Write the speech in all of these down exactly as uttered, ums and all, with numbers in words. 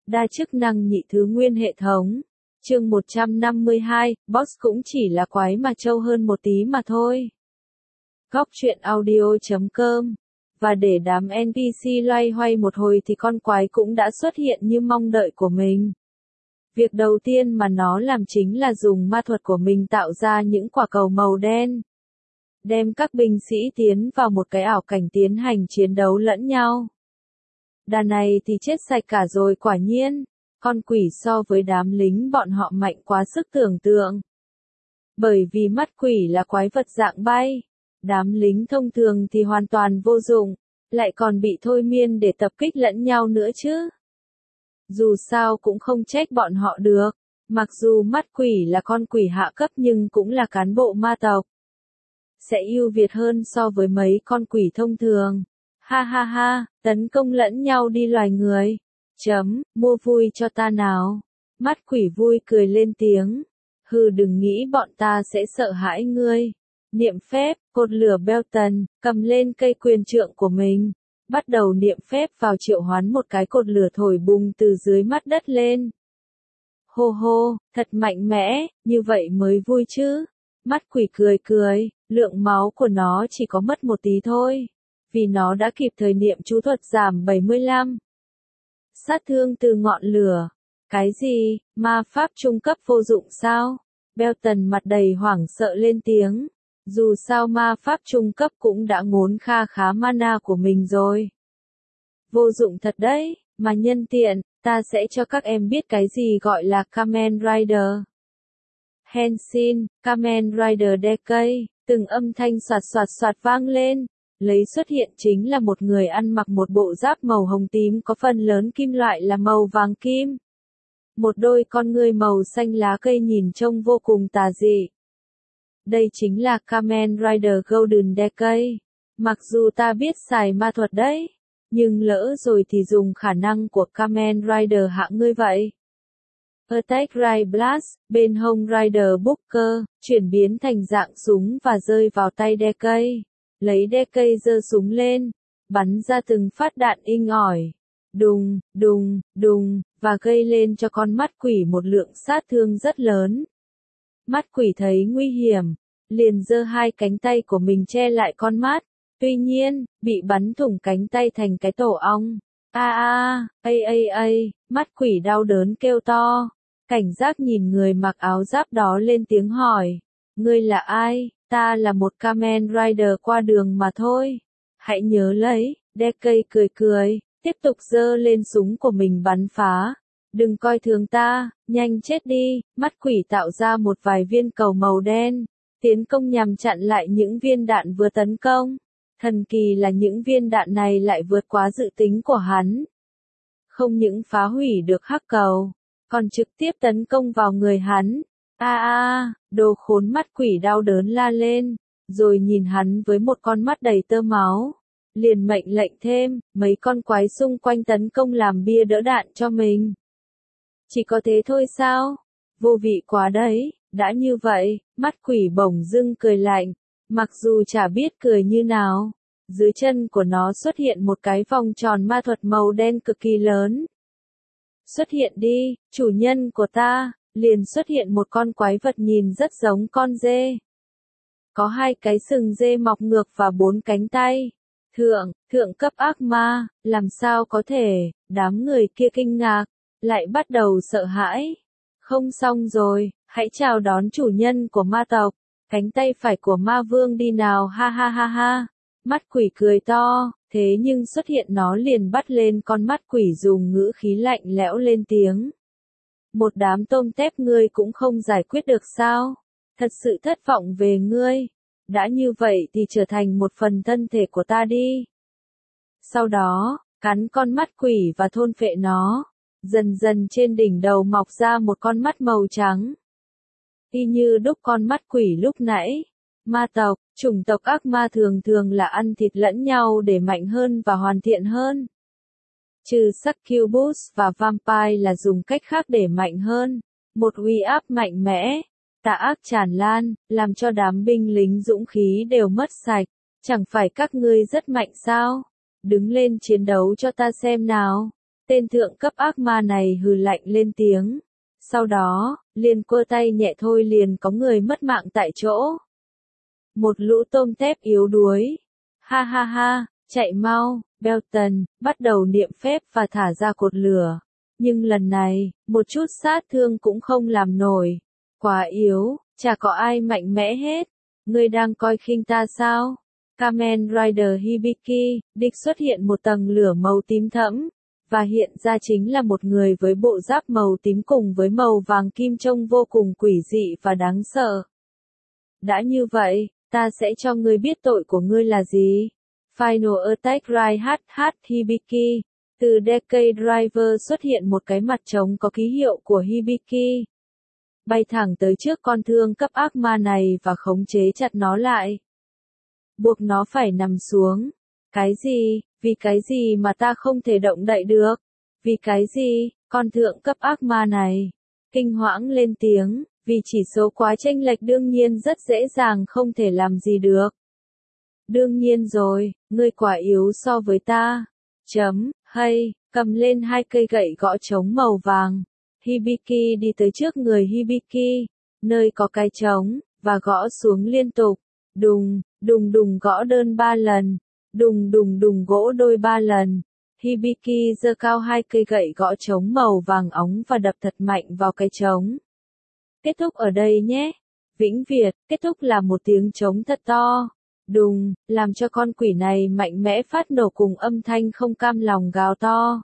Đa chức năng nhị thứ nguyên hệ thống. Chương một trăm năm mươi hai, Boss cũng chỉ là quái mà trâu hơn một tí mà thôi. Góc truyện audio chấm com. Và để đám en pê xê loay hoay một hồi thì con quái cũng đã xuất hiện như mong đợi của mình. Việc đầu tiên mà nó làm chính là dùng ma thuật của mình tạo ra những quả cầu màu đen. Đem các binh sĩ tiến vào một cái ảo cảnh tiến hành chiến đấu lẫn nhau. Đàn này thì chết sạch cả rồi quả nhiên, con quỷ so với đám lính bọn họ mạnh quá sức tưởng tượng. Bởi vì mắt quỷ là quái vật dạng bay, đám lính thông thường thì hoàn toàn vô dụng, lại còn bị thôi miên để tập kích lẫn nhau nữa chứ. Dù sao cũng không trách bọn họ được, mặc dù mắt quỷ là con quỷ hạ cấp nhưng cũng là cán bộ ma tộc. Sẽ ưu việt hơn so với mấy con quỷ thông thường. Ha ha ha, tấn công lẫn nhau đi loài người. Chấm, mua vui cho ta nào. Mắt quỷ vui cười lên tiếng. Hừ đừng nghĩ bọn ta sẽ sợ hãi ngươi. Niệm phép, cột lửa Belton, cầm lên cây quyền trượng của mình. Bắt đầu niệm phép vào triệu hoán một cái cột lửa thổi bùng từ dưới mắt đất lên. Hô hô, thật mạnh mẽ, như vậy mới vui chứ. Mắt quỷ cười cười, lượng máu của nó chỉ có mất một tí thôi. Vì nó đã kịp thời niệm chú thuật giảm bảy mươi lăm. Sát thương từ ngọn lửa. Cái gì, ma pháp trung cấp vô dụng sao? Belton mặt đầy hoảng sợ lên tiếng. Dù sao ma pháp trung cấp cũng đã ngốn kha khá mana của mình rồi. Vô dụng thật đấy, mà nhân tiện, ta sẽ cho các em biết cái gì gọi là Kamen Rider. Henshin, Kamen Rider Decay, từng âm thanh soạt soạt soạt vang lên. Lấy xuất hiện chính là một người ăn mặc một bộ giáp màu hồng tím có phần lớn kim loại là màu vàng kim. Một đôi con ngươi màu xanh lá cây nhìn trông vô cùng tà dị. Đây chính là Kamen Rider Golden Decay. Mặc dù ta biết xài ma thuật đấy, nhưng lỡ rồi thì dùng khả năng của Kamen Rider hạng ngươi vậy. Attack Ray Blast, bên hông Rider Booker, chuyển biến thành dạng súng và rơi vào tay Decay. Lấy Decay giơ súng lên, bắn ra từng phát đạn inh ỏi. Đùng, đùng, đùng, và gây lên cho con mắt quỷ một lượng sát thương rất lớn. Mắt quỷ thấy nguy hiểm, liền giơ hai cánh tay của mình che lại con mắt. Tuy nhiên, bị bắn thủng cánh tay thành cái tổ ong. A a, a a a, mắt quỷ đau đớn kêu to. Cảnh giác nhìn người mặc áo giáp đó lên tiếng hỏi. Ngươi là ai? Ta là một Kamen Rider qua đường mà thôi. Hãy nhớ lấy, Decay cười cười, tiếp tục giơ lên súng của mình bắn phá. Đừng coi thường ta, nhanh chết đi. Mắt quỷ tạo ra một vài viên cầu màu đen, tiến công nhằm chặn lại những viên đạn vừa tấn công. Thần kỳ là những viên đạn này lại vượt quá dự tính của hắn. Không những phá hủy được hắc cầu, còn trực tiếp tấn công vào người hắn. A a, đồ khốn mắt quỷ đau đớn la lên, rồi nhìn hắn với một con mắt đầy tơ máu. Liền mệnh lệnh thêm, mấy con quái xung quanh tấn công làm bia đỡ đạn cho mình. Chỉ có thế thôi sao? Vô vị quá đấy, đã như vậy, mắt quỷ bỗng dưng cười lạnh, mặc dù chả biết cười như nào. Dưới chân của nó xuất hiện một cái vòng tròn ma thuật màu đen cực kỳ lớn. Xuất hiện đi, chủ nhân của ta. Liền xuất hiện một con quái vật nhìn rất giống con dê. Có hai cái sừng dê mọc ngược và bốn cánh tay. Thượng, thượng cấp ác ma, làm sao có thể, đám người kia kinh ngạc, lại bắt đầu sợ hãi. Không xong rồi, hãy chào đón chủ nhân của ma tộc, cánh tay phải của ma vương đi nào ha ha ha ha. Mắt quỷ cười to, thế nhưng xuất hiện nó liền bắt lên con mắt quỷ dùng ngữ khí lạnh lẽo lên tiếng. Một đám tôm tép ngươi cũng không giải quyết được sao? Thật sự thất vọng về ngươi. Đã như vậy thì trở thành một phần thân thể của ta đi. Sau đó, cắn con mắt quỷ và thôn phệ nó. Dần dần trên đỉnh đầu mọc ra một con mắt màu trắng. Y như đúc con mắt quỷ lúc nãy. Ma tộc, chủng tộc ác ma thường thường là ăn thịt lẫn nhau để mạnh hơn và hoàn thiện hơn. Trừ Succubus và Vampire là dùng cách khác để mạnh hơn. Một uy áp mạnh mẽ, tà ác tràn lan, làm cho đám binh lính dũng khí đều mất sạch. Chẳng phải các ngươi rất mạnh sao? Đứng lên chiến đấu cho ta xem nào. Tên thượng cấp ác ma này hừ lạnh lên tiếng. Sau đó, liền quơ tay nhẹ thôi liền có người mất mạng tại chỗ. Một lũ tôm tép yếu đuối. Ha ha ha, chạy mau, Belton, bắt đầu niệm phép và thả ra cột lửa. Nhưng lần này, một chút sát thương cũng không làm nổi. Quá yếu, chả có ai mạnh mẽ hết. Ngươi đang coi khinh ta sao? Kamen Rider Hibiki, địch xuất hiện một tầng lửa màu tím thẫm. Và hiện ra chính là một người với bộ giáp màu tím cùng với màu vàng kim trông vô cùng quỷ dị và đáng sợ. Đã như vậy, ta sẽ cho ngươi biết tội của ngươi là gì. Final Attack Raihat Hibiki. Từ Decade Driver xuất hiện một cái mặt trống có ký hiệu của Hibiki. Bay thẳng tới trước con thương cấp ác ma này và khống chế chặt nó lại. Buộc nó phải nằm xuống. Cái gì? Vì cái gì mà ta không thể động đậy được? Vì cái gì? Con thượng cấp ác ma này. Kinh hoảng lên tiếng, vì chỉ số quá chênh lệch đương nhiên rất dễ dàng không thể làm gì được. Đương nhiên rồi, ngươi quả yếu so với ta. Chấm, hay, cầm lên hai cây gậy gõ trống màu vàng. Hibiki đi tới trước người Hibiki, nơi có cái trống, và gõ xuống liên tục. Đùng, đùng đùng gõ đơn ba lần. Đùng đùng đùng gỗ đôi ba lần. Hibiki giơ cao hai cây gậy gõ trống màu vàng óng và đập thật mạnh vào cái trống. Kết thúc ở đây nhé. Vĩnh Việt, kết thúc là một tiếng trống thật to. Đùng, làm cho con quỷ này mạnh mẽ phát nổ cùng âm thanh không cam lòng gào to.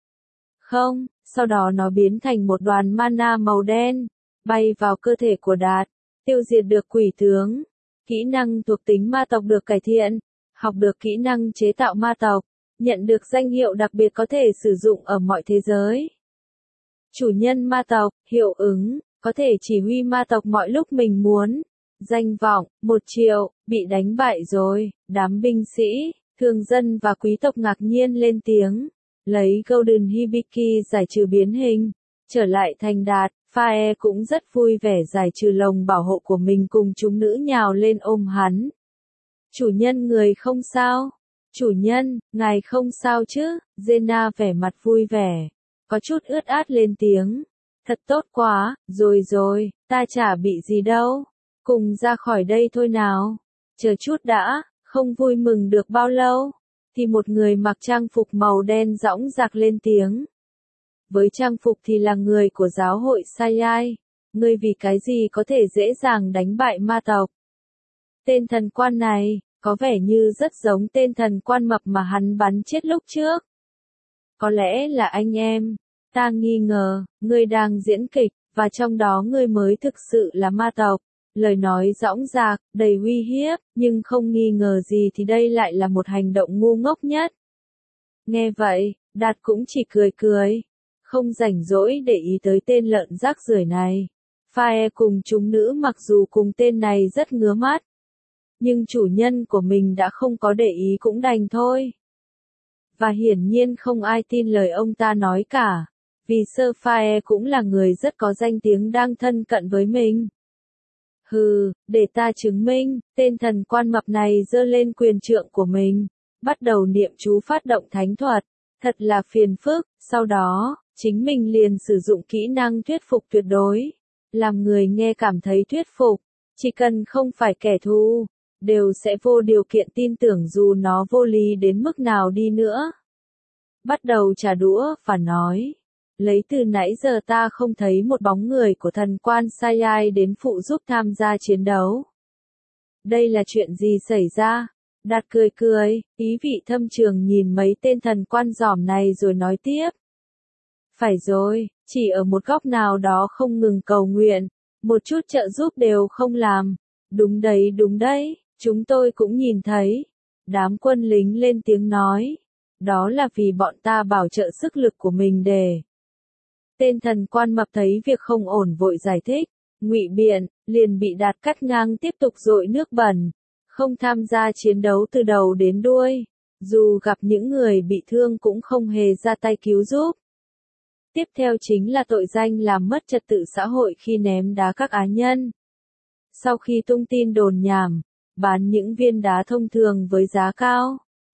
Không, sau đó nó biến thành một đoàn mana màu đen, bay vào cơ thể của Đạt, tiêu diệt được quỷ tướng. Kỹ năng thuộc tính ma tộc được cải thiện, học được kỹ năng chế tạo ma tộc, nhận được danh hiệu đặc biệt có thể sử dụng ở mọi thế giới. Chủ nhân ma tộc, hiệu ứng, có thể chỉ huy ma tộc mọi lúc mình muốn. Danh vọng, một triệu, bị đánh bại rồi, đám binh sĩ, thường dân và quý tộc ngạc nhiên lên tiếng. Lấy Golden Hibiki giải trừ biến hình, trở lại thành Đạt, Fae cũng rất vui vẻ giải trừ lồng bảo hộ của mình cùng chúng nữ nhào lên ôm hắn. Chủ nhân người không sao? Chủ nhân, ngài không sao chứ? Zena vẻ mặt vui vẻ, có chút ướt át lên tiếng. Thật tốt quá, rồi rồi, ta chả bị gì đâu. Cùng ra khỏi đây thôi nào. Chờ chút đã, không vui mừng được bao lâu. Thì một người mặc trang phục màu đen dõng dạc lên tiếng. Với trang phục thì là người của giáo hội Sayai. Ngươi vì cái gì có thể dễ dàng đánh bại ma tộc? Tên thần quan này, có vẻ như rất giống tên thần quan mập mà hắn bắn chết lúc trước. Có lẽ là anh em. Ta nghi ngờ, ngươi đang diễn kịch, và trong đó ngươi mới thực sự là ma tộc. Lời nói dõng dạc, đầy uy hiếp, nhưng không nghi ngờ gì thì đây lại là một hành động ngu ngốc nhất. Nghe vậy, Đạt cũng chỉ cười cười. Không rảnh rỗi để ý tới tên lợn rác rưởi này. Fae cùng chúng nữ mặc dù cùng tên này rất ngứa mắt. Nhưng chủ nhân của mình đã không có để ý cũng đành thôi. Và hiển nhiên không ai tin lời ông ta nói cả. Vì Sơ Fae cũng là người rất có danh tiếng đang thân cận với mình. Hừ, để ta chứng minh, tên thần quan mập này giơ lên quyền trượng của mình, bắt đầu niệm chú phát động thánh thuật, thật là phiền phức, sau đó, chính mình liền sử dụng kỹ năng thuyết phục tuyệt đối, làm người nghe cảm thấy thuyết phục, chỉ cần không phải kẻ thù, đều sẽ vô điều kiện tin tưởng dù nó vô lý đến mức nào đi nữa. Bắt đầu trả đũa và nói. Lấy từ nãy giờ ta không thấy một bóng người của thần quan Sayai đến phụ giúp tham gia chiến đấu. Đây là chuyện gì xảy ra? Đạt cười cười, ý vị thâm trường nhìn mấy tên thần quan giỏm này rồi nói tiếp. Phải rồi, chỉ ở một góc nào đó không ngừng cầu nguyện, một chút trợ giúp đều không làm. Đúng đấy đúng đấy, chúng tôi cũng nhìn thấy. Đám quân lính lên tiếng nói. Đó là vì bọn ta bảo trợ sức lực của mình để... Tên thần quan mập thấy việc không ổn vội giải thích, ngụy biện, liền bị Đạt cắt ngang tiếp tục dội nước bẩn, không tham gia chiến đấu từ đầu đến đuôi, dù gặp những người bị thương cũng không hề ra tay cứu giúp. Tiếp theo chính là tội danh làm mất trật tự xã hội khi ném đá các á nhân. Sau khi tung tin đồn nhảm, bán những viên đá thông thường với giá cao,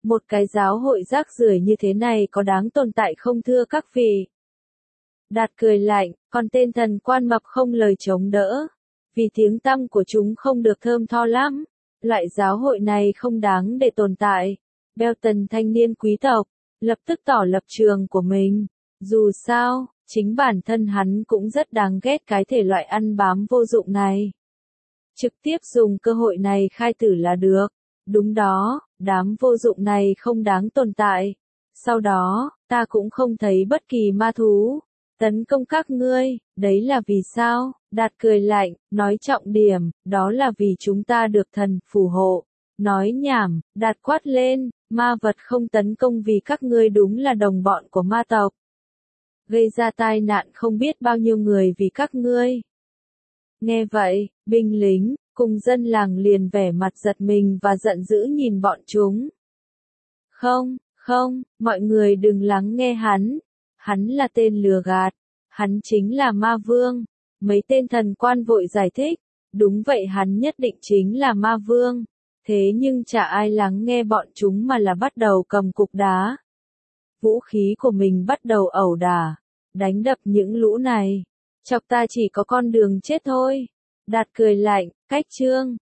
Một cái giáo hội rác rưởi như thế này có đáng tồn tại không thưa các vị? Đạt cười lạnh, còn tên thần quan mập không lời chống đỡ. Vì tiếng tăm của chúng không được thơm tho lắm. Loại giáo hội này không đáng để tồn tại. Belton thanh niên quý tộc, lập tức tỏ lập trường của mình. Dù sao, chính bản thân hắn cũng rất đáng ghét cái thể loại ăn bám vô dụng này. Trực tiếp dùng cơ hội này khai tử là được. Đúng đó, đám vô dụng này không đáng tồn tại. Sau đó, ta cũng không thấy bất kỳ ma thú tấn công các ngươi, đấy là vì sao? Đạt cười lạnh, nói trọng điểm, đó là vì chúng ta được thần phù hộ. Nói nhảm, Đạt quát lên, ma vật không tấn công vì các ngươi đúng là đồng bọn của ma tộc. Gây ra tai nạn không biết bao nhiêu người vì các ngươi. Nghe vậy, binh lính, cùng dân làng liền vẻ mặt giật mình và giận dữ nhìn bọn chúng. Không, không, mọi người đừng lắng nghe hắn. Hắn là tên lừa gạt. Hắn chính là ma vương. Mấy tên thần quan vội giải thích. Đúng vậy, hắn nhất định chính là ma vương. Thế nhưng chả ai lắng nghe bọn chúng mà là bắt đầu cầm cục đá. Vũ khí của mình bắt đầu ẩu đả. Đánh đập những lũ này. Chọc ta chỉ có con đường chết thôi. Đạt cười lạnh, cách chương.